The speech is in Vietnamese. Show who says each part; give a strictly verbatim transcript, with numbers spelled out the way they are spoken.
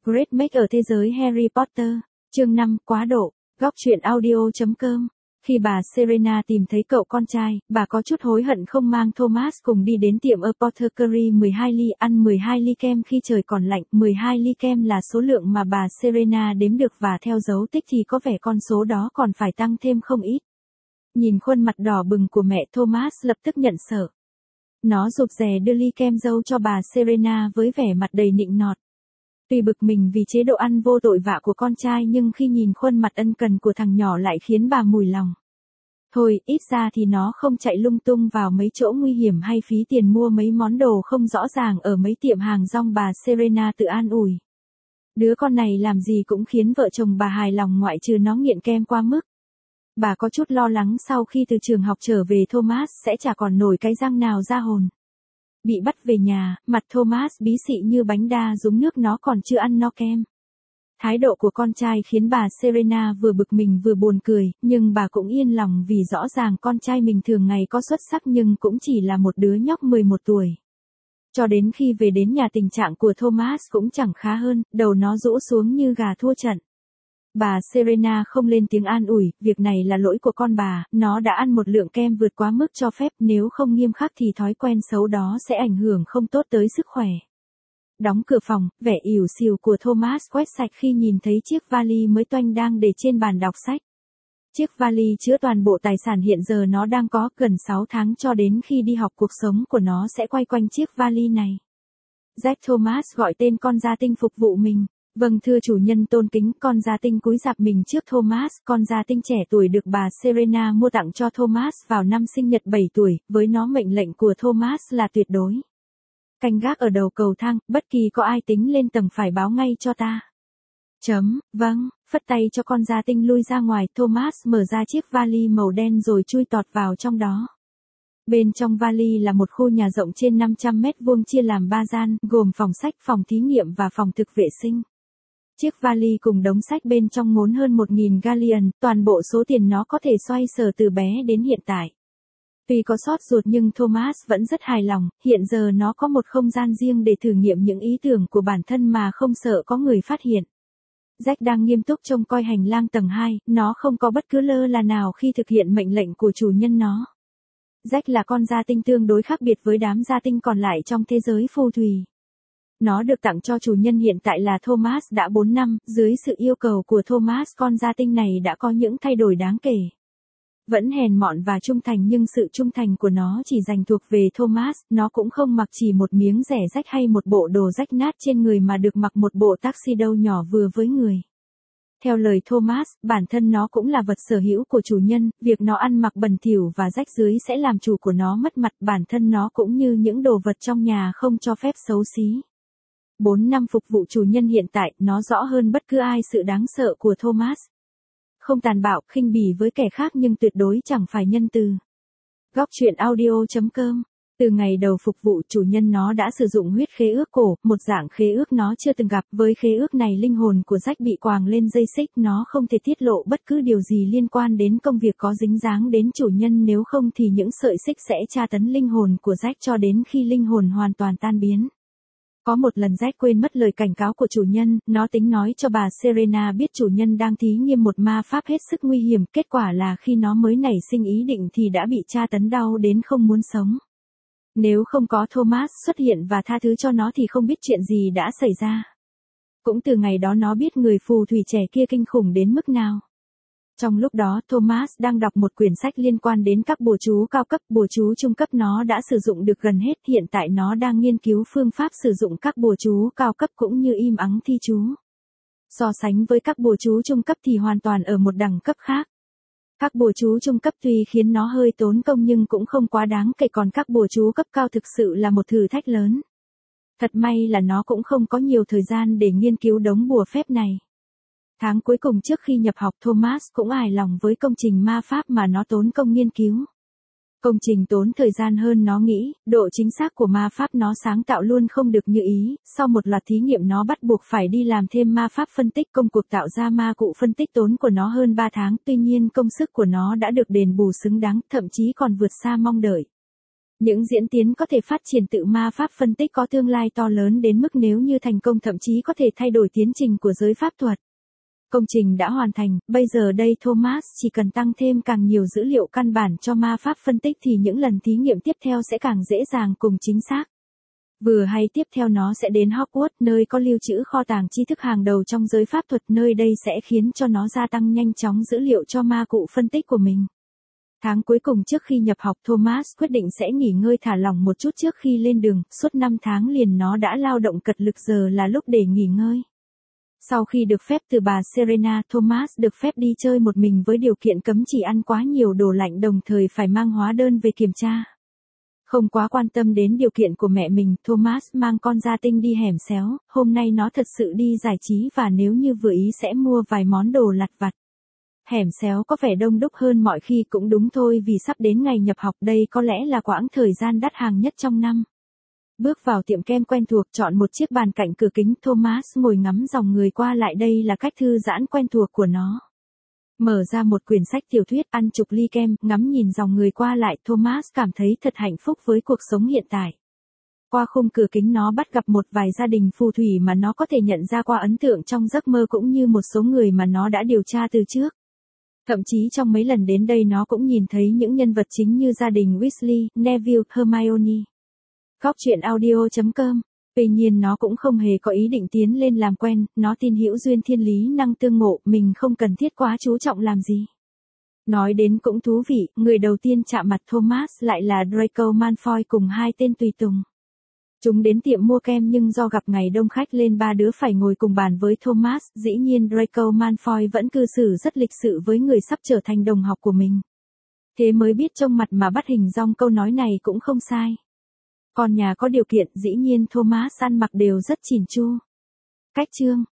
Speaker 1: Great Make ở thế giới Harry Potter. Chương năm, quá độ. Góc truyện audio.com. Khi bà Serena tìm thấy cậu con trai, bà có chút hối hận không mang Thomas cùng đi đến tiệm Apothecary mười hai ly ăn mười hai ly kem khi trời còn lạnh. mười hai ly kem là số lượng mà bà Serena đếm được và theo dấu tích thì có vẻ con số đó còn phải tăng thêm không ít. Nhìn khuôn mặt đỏ bừng của mẹ, Thomas lập tức nhận sợ. Nó rụt rè đưa ly kem dâu cho bà Serena với vẻ mặt đầy nịnh nọt. Tuy bực mình vì chế độ ăn vô tội vạ của con trai nhưng khi nhìn khuôn mặt ân cần của thằng nhỏ lại khiến bà mùi lòng. Thôi, ít ra thì nó không chạy lung tung vào mấy chỗ nguy hiểm hay phí tiền mua mấy món đồ không rõ ràng ở mấy tiệm hàng rong, bà Serena tự an ủi. Đứa con này làm gì cũng khiến vợ chồng bà hài lòng ngoại trừ nó nghiện kem quá mức. Bà có chút lo lắng sau khi từ trường học trở về Thomas sẽ chả còn nổi cái răng nào ra hồn. Bị bắt về nhà, mặt Thomas bí xị như bánh đa rúng nước, nó còn chưa ăn no kem. Thái độ của con trai khiến bà Serena vừa bực mình vừa buồn cười, nhưng bà cũng yên lòng vì rõ ràng con trai mình thường ngày có xuất sắc nhưng cũng chỉ là một đứa nhóc mười một tuổi. Cho đến khi về đến nhà tình trạng của Thomas cũng chẳng khá hơn, đầu nó rũ xuống như gà thua trận. Bà Serena không lên tiếng an ủi, việc này là lỗi của con bà, nó đã ăn một lượng kem vượt quá mức cho phép, nếu không nghiêm khắc thì thói quen xấu đó sẽ ảnh hưởng không tốt tới sức khỏe. Đóng cửa phòng, vẻ ỉu xìu của Thomas quét sạch khi nhìn thấy chiếc vali mới toanh đang để trên bàn đọc sách. Chiếc vali chứa toàn bộ tài sản hiện giờ nó đang có, gần sáu tháng cho đến khi đi học cuộc sống của nó sẽ quay quanh chiếc vali này. Jack Thomas gọi tên con gia tinh phục vụ mình. Vâng thưa chủ nhân tôn kính. Con gia tinh cúi rạp mình trước Thomas. Con gia tinh trẻ tuổi được bà Serena mua tặng cho Thomas vào năm sinh nhật bảy tuổi, với nó mệnh lệnh của Thomas là tuyệt đối. Canh gác ở đầu cầu thang, bất kỳ có ai tính lên tầng phải báo ngay cho ta. Chấm, vâng, phất tay cho con gia tinh lui ra ngoài, Thomas mở ra chiếc vali màu đen rồi chui tọt vào trong đó. Bên trong vali là một khu nhà rộng trên năm trăm mét vuông chia làm ba gian, gồm phòng sách, phòng thí nghiệm và phòng thực vệ sinh. Chiếc vali cùng đống sách bên trong ngốn hơn một nghìn galleon, toàn bộ số tiền nó có thể xoay sở từ bé đến hiện tại. Tuy có sót ruột nhưng Thomas vẫn rất hài lòng, hiện giờ nó có một không gian riêng để thử nghiệm những ý tưởng của bản thân mà không sợ có người phát hiện. Jack đang nghiêm túc trông coi hành lang tầng hai, nó không có bất cứ lơ là nào khi thực hiện mệnh lệnh của chủ nhân nó. Jack là con gia tinh tương đối khác biệt với đám gia tinh còn lại trong thế giới phù thủy. Nó được tặng cho chủ nhân hiện tại là Thomas đã bốn năm, dưới sự yêu cầu của Thomas con gia tinh này đã có những thay đổi đáng kể. Vẫn hèn mọn và trung thành nhưng sự trung thành của nó chỉ dành thuộc về Thomas, nó cũng không mặc chỉ một miếng rẻ rách hay một bộ đồ rách nát trên người mà được mặc một bộ tuxedo nhỏ vừa với người. Theo lời Thomas, bản thân nó cũng là vật sở hữu của chủ nhân, việc nó ăn mặc bẩn thỉu và rách rưới sẽ làm chủ của nó mất mặt, bản thân nó cũng như những đồ vật trong nhà không cho phép xấu xí. Bốn năm phục vụ chủ nhân hiện tại, nó rõ hơn bất cứ ai sự đáng sợ của Thomas. Không tàn bạo, khinh bỉ với kẻ khác nhưng tuyệt đối chẳng phải nhân từ. Góc truyện audio.com. Từ ngày đầu phục vụ, chủ nhân nó đã sử dụng huyết khế ước cổ, một dạng khế ước nó chưa từng gặp. Với khế ước này linh hồn của Jack bị quàng lên dây xích, nó không thể tiết lộ bất cứ điều gì liên quan đến công việc có dính dáng đến chủ nhân, nếu không thì những sợi xích sẽ tra tấn linh hồn của Jack cho đến khi linh hồn hoàn toàn tan biến. Có một lần Jack quên mất lời cảnh cáo của chủ nhân, nó tính nói cho bà Serena biết chủ nhân đang thí nghiệm một ma pháp hết sức nguy hiểm, kết quả là khi nó mới nảy sinh ý định thì đã bị tra tấn đau đến không muốn sống. Nếu không có Thomas xuất hiện và tha thứ cho nó thì không biết chuyện gì đã xảy ra. Cũng từ ngày đó nó biết người phù thủy trẻ kia kinh khủng đến mức nào. Trong lúc đó Thomas đang đọc một quyển sách liên quan đến các bùa chú cao cấp, bùa chú trung cấp nó đã sử dụng được gần hết, hiện tại nó đang nghiên cứu phương pháp sử dụng các bùa chú cao cấp cũng như im ắng thi chú. So sánh với các bùa chú trung cấp thì hoàn toàn ở một đẳng cấp khác. Các bùa chú trung cấp tuy khiến nó hơi tốn công nhưng cũng không quá đáng kể, còn các bùa chú cấp cao thực sự là một thử thách lớn. Thật may là nó cũng không có nhiều thời gian để nghiên cứu đống bùa phép này. Tháng cuối cùng trước khi nhập học, Thomas cũng hài lòng với công trình ma pháp mà nó tốn công nghiên cứu. Công trình tốn thời gian hơn nó nghĩ, độ chính xác của ma pháp nó sáng tạo luôn không được như ý, sau một loạt thí nghiệm nó bắt buộc phải đi làm thêm ma pháp phân tích, công cuộc tạo ra ma cụ phân tích tốn của nó hơn ba tháng, tuy nhiên công sức của nó đã được đền bù xứng đáng, thậm chí còn vượt xa mong đợi. Những diễn tiến có thể phát triển tự ma pháp phân tích có tương lai to lớn đến mức nếu như thành công thậm chí có thể thay đổi tiến trình của giới pháp thuật. Công trình đã hoàn thành, bây giờ đây Thomas chỉ cần tăng thêm càng nhiều dữ liệu căn bản cho ma pháp phân tích thì những lần thí nghiệm tiếp theo sẽ càng dễ dàng cùng chính xác. Vừa hay tiếp theo nó sẽ đến Hogwarts, nơi có lưu trữ kho tàng tri thức hàng đầu trong giới pháp thuật, nơi đây sẽ khiến cho nó gia tăng nhanh chóng dữ liệu cho ma cụ phân tích của mình. Tháng cuối cùng trước khi nhập học, Thomas quyết định sẽ nghỉ ngơi thả lỏng một chút trước khi lên đường, suốt năm tháng liền nó đã lao động cật lực, giờ là lúc để nghỉ ngơi. Sau khi được phép từ bà Serena, Thomas được phép đi chơi một mình với điều kiện cấm chỉ ăn quá nhiều đồ lạnh, đồng thời phải mang hóa đơn về kiểm tra. Không quá quan tâm đến điều kiện của mẹ mình, Thomas mang con gia tinh đi hẻm xéo, hôm nay nó thật sự đi giải trí và nếu như vừa ý sẽ mua vài món đồ lặt vặt. Hẻm xéo có vẻ đông đúc hơn mọi khi cũng đúng thôi, vì sắp đến ngày nhập học, đây có lẽ là quãng thời gian đắt hàng nhất trong năm. Bước vào tiệm kem quen thuộc, chọn một chiếc bàn cạnh cửa kính, Thomas ngồi ngắm dòng người qua lại, đây là cách thư giãn quen thuộc của nó. Mở ra một quyển sách tiểu thuyết, ăn chục ly kem, ngắm nhìn dòng người qua lại, Thomas cảm thấy thật hạnh phúc với cuộc sống hiện tại. Qua khung cửa kính nó bắt gặp một vài gia đình phù thủy mà nó có thể nhận ra qua ấn tượng trong giấc mơ, cũng như một số người mà nó đã điều tra từ trước. Thậm chí trong mấy lần đến đây nó cũng nhìn thấy những nhân vật chính như gia đình Weasley, Neville, Hermione. Góc truyện audio chấm com. Tuy nhiên nó cũng không hề có ý định tiến lên làm quen, nó tin hữu duyên thiên lý năng tương ngộ, mình không cần thiết quá chú trọng làm gì. Nói đến cũng thú vị, người đầu tiên chạm mặt Thomas lại là Draco Malfoy cùng hai tên tùy tùng. Chúng đến tiệm mua kem nhưng do gặp ngày đông khách nên ba đứa phải ngồi cùng bàn với Thomas, dĩ nhiên Draco Malfoy vẫn cư xử rất lịch sự với người sắp trở thành đồng học của mình. Thế mới biết trông mặt mà bắt hình dong, câu nói này cũng không sai. Còn nhà có điều kiện, dĩ nhiên Thomas ăn mặc đều rất chỉn chu. Cách chương